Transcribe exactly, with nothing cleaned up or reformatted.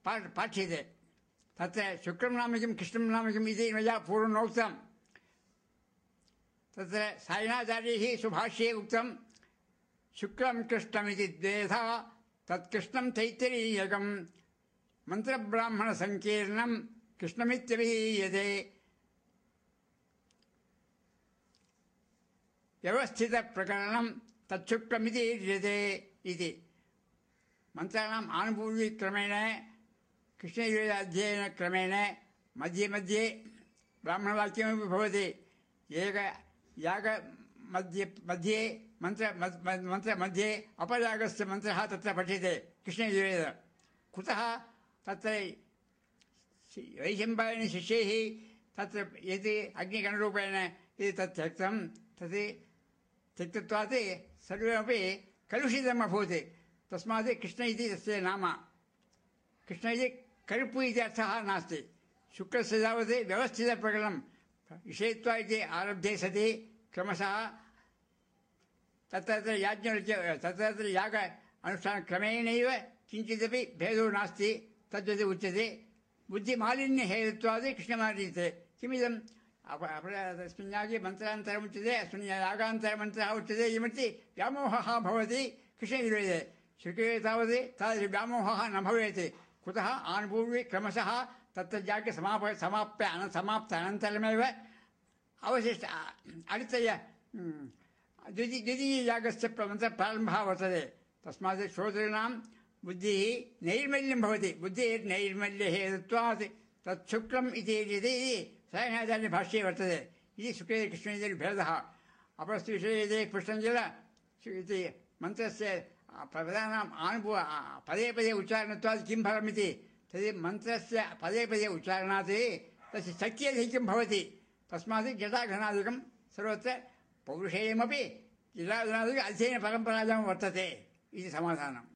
पाठ्यते तत्र शुक्रं नाम किं कृष्णं नाम किम् इति मया पूर्वं तत्र सायणाचार्यैः सुभाष्ये उक्तं शुक्लं कृष्णमिति द्वेधा तत्कृष्णं तैत्तिरीयकं मन्त्रब्राह्मणसङ्कीर्णं कृष्णमित्यभिधीयते व्यवस्थितप्रकरणं तच्छुक्लमिति इत्यते इति मन्त्राणाम् आनुभूतिक्रमेण कृष्णयजुर्वेदाध्ययनक्रमेण मध्ये मध्ये ब्राह्मणवाक्यमपि भवति एक याग मध्ये मध्ये मंत्र मंत्र मध्ये अपरागस्य मंत्रः तत्र पठ्यते कृष्णयजुर्वेदे कुतः तत्र वैशम्पायन शिष्यैः तत्र यदि अग्निगणरूपेण यदि तत् त्यक्तं तत् त्यक्तत्वात् सर्वमपि कलुषितम् अभूत् तस्मात् कृष्ण इति तस्य नाम कृष्ण इति करुप्पु इति अर्थः नास्ति शुक्लस्य तावत् व्यवस्थितप्रकरणं विषयत्वा इति आरब्धे सति क्रमशः तत्र याज्ञवल्क्य तत्र याग अनुष्ठानक्रमेणैव किञ्चिदपि भेदो नास्ति तद्वत् उच्यते बुद्धिमालिन्यहेतुत्वात् कृष्णमालीयते किमिदम् तस्मिन् यागे मन्त्रान्तरम् उच्यते अस्मिन् यागान्तरमन्त्रः उच्यते इति व्यामोहः भवति कृष्णयजुर्वेदे शुक्ले तावत् तादृश व्यामोहः न भवेत् कुतः आनुभूति क्रमशः तत्र यागे समाप समाप्य समाप्त अनन्तरमेव अवशिष्ट अडितय द्वितीय द्वितीययागस्य मन्त्रप्रारम्भः वर्तते तस्मात् श्रोतॄणां बुद्धिः नैर्मल्यं भवति बुद्धिर्नैर्मल्यहेतुत्वात् तच्छुक्लम् इति सायणाचार्यभाष्ये वर्तते इति शुक्ले कृष्णयजुर्भेदः अपरस्य विषये पृष्टं किल इति मन्त्रस्य पदानाम् आनुभव पदे पदे उच्चारणत्वात् किं फलमिति तद् मन्त्रस्य पदे पदे उच्चारणात् तस्य शक्त्यधिकं भवति तस्मात् जटाघनादिकं सर्वत्र पौरुषेयमपि जटाघनादिकम् अध्ययनपरम्परायां वर्तते इति समाधानम्।